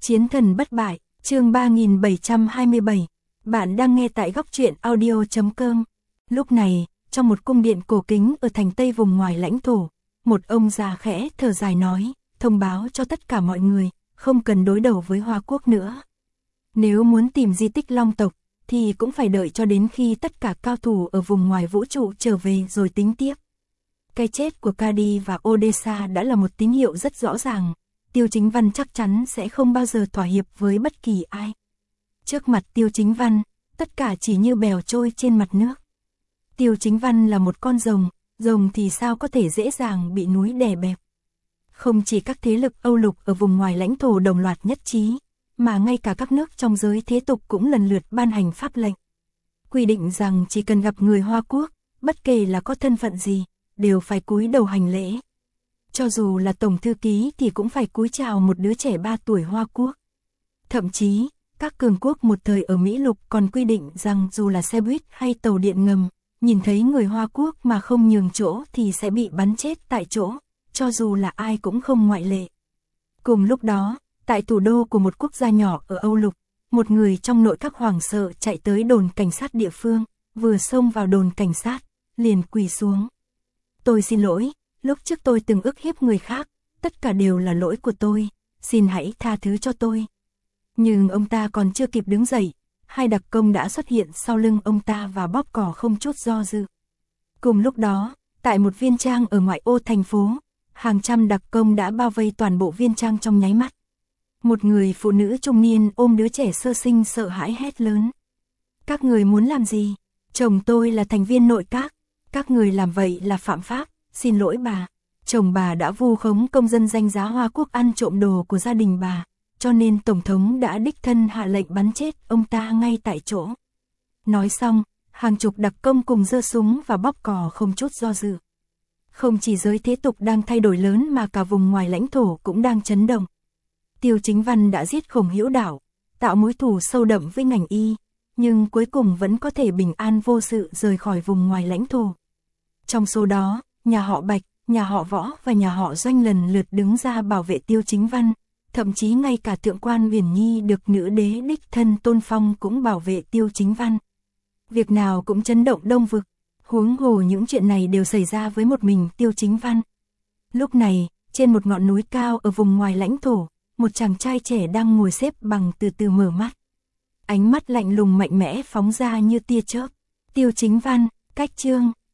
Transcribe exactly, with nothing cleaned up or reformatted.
Chiến thần bất bại, chương ba nghìn bảy trăm hai mươi bảy. Bạn đang nghe tại góc truyện audio chấm com. Lúc này, trong một cung điện cổ kính ở thành Tây vùng ngoài lãnh thổ, một ông già khẽ thở dài nói, thông báo cho tất cả mọi người, không cần đối đầu với Hoa Quốc nữa. Nếu muốn tìm di tích Long tộc, thì cũng phải đợi cho đến khi tất cả cao thủ ở vùng ngoài vũ trụ trở về rồi tính tiếp. Cái chết của Cady và Odessa đã là một tín hiệu rất rõ ràng. Tiêu Chính Văn chắc chắn sẽ không bao giờ thỏa hiệp với bất kỳ ai. Trước mặt Tiêu Chính Văn, tất cả chỉ như bèo trôi trên mặt nước. Tiêu Chính Văn là một con rồng, rồng thì sao có thể dễ dàng bị núi đè bẹp. Không chỉ các thế lực Âu Lục ở vùng ngoài lãnh thổ đồng loạt nhất trí, mà ngay cả các nước trong giới thế tục cũng lần lượt ban hành pháp lệnh. Quy định rằng chỉ cần gặp người Hoa Quốc, bất kể là có thân phận gì, đều phải cúi đầu hành lễ. Cho dù là tổng thư ký thì cũng phải cúi chào một đứa trẻ ba tuổi Hoa Quốc. Thậm chí, các cường quốc một thời ở Mỹ Lục còn quy định rằng dù là xe buýt hay tàu điện ngầm, nhìn thấy người Hoa Quốc mà không nhường chỗ thì sẽ bị bắn chết tại chỗ, cho dù là ai cũng không ngoại lệ. Cùng lúc đó, tại thủ đô của một quốc gia nhỏ ở Âu Lục, một người trong nội các hoảng sợ chạy tới đồn cảnh sát địa phương, vừa xông vào đồn cảnh sát, liền quỳ xuống. Tôi xin lỗi, lúc trước tôi từng ức hiếp người khác, tất cả đều là lỗi của tôi, xin hãy tha thứ cho tôi. Nhưng ông ta còn chưa kịp đứng dậy, hai đặc công đã xuất hiện sau lưng ông ta và bóp cò không chút do dự. Cùng lúc đó, tại một viên trang ở ngoại ô thành phố, hàng trăm đặc công đã bao vây toàn bộ viên trang trong nháy mắt. Một người phụ nữ trung niên ôm đứa trẻ sơ sinh sợ hãi hét lớn. Các người muốn làm gì? Chồng tôi là thành viên nội các, các người làm vậy là phạm pháp, xin lỗi bà. Chồng bà đã vu khống công dân danh giá Hoa Quốc ăn trộm đồ của gia đình bà, cho nên Tổng thống đã đích thân hạ lệnh bắn chết ông ta ngay tại chỗ. Nói xong, hàng chục đặc công cùng giơ súng và bóp cò không chút do dự. Không chỉ giới thế tục đang thay đổi lớn mà cả vùng ngoài lãnh thổ cũng đang chấn động. Tiêu Chính Văn đã giết Khổng Hữu Đảo, tạo mối thù sâu đậm với ngành y, nhưng cuối cùng vẫn có thể bình an vô sự rời khỏi vùng ngoài lãnh thổ. Trong số đó, nhà họ Bạch, nhà họ Võ và nhà họ Doanh lần lượt đứng ra bảo vệ Tiêu Chính Văn, thậm chí ngay cả thượng quan Uyển Nhi được nữ đế đích thân tôn phong cũng bảo vệ Tiêu Chính Văn. Việc nào cũng chấn động Đông vực, huống hồ những chuyện này đều xảy ra với một mình Tiêu Chính Văn. Lúc này, trên một ngọn núi cao ở vùng ngoài lãnh thổ, một chàng trai trẻ đang ngồi xếp bằng từ từ mở mắt. Ánh mắt lạnh lùng mạnh mẽ phóng ra như tia chớp. Tiêu Chính Văn, cách chương.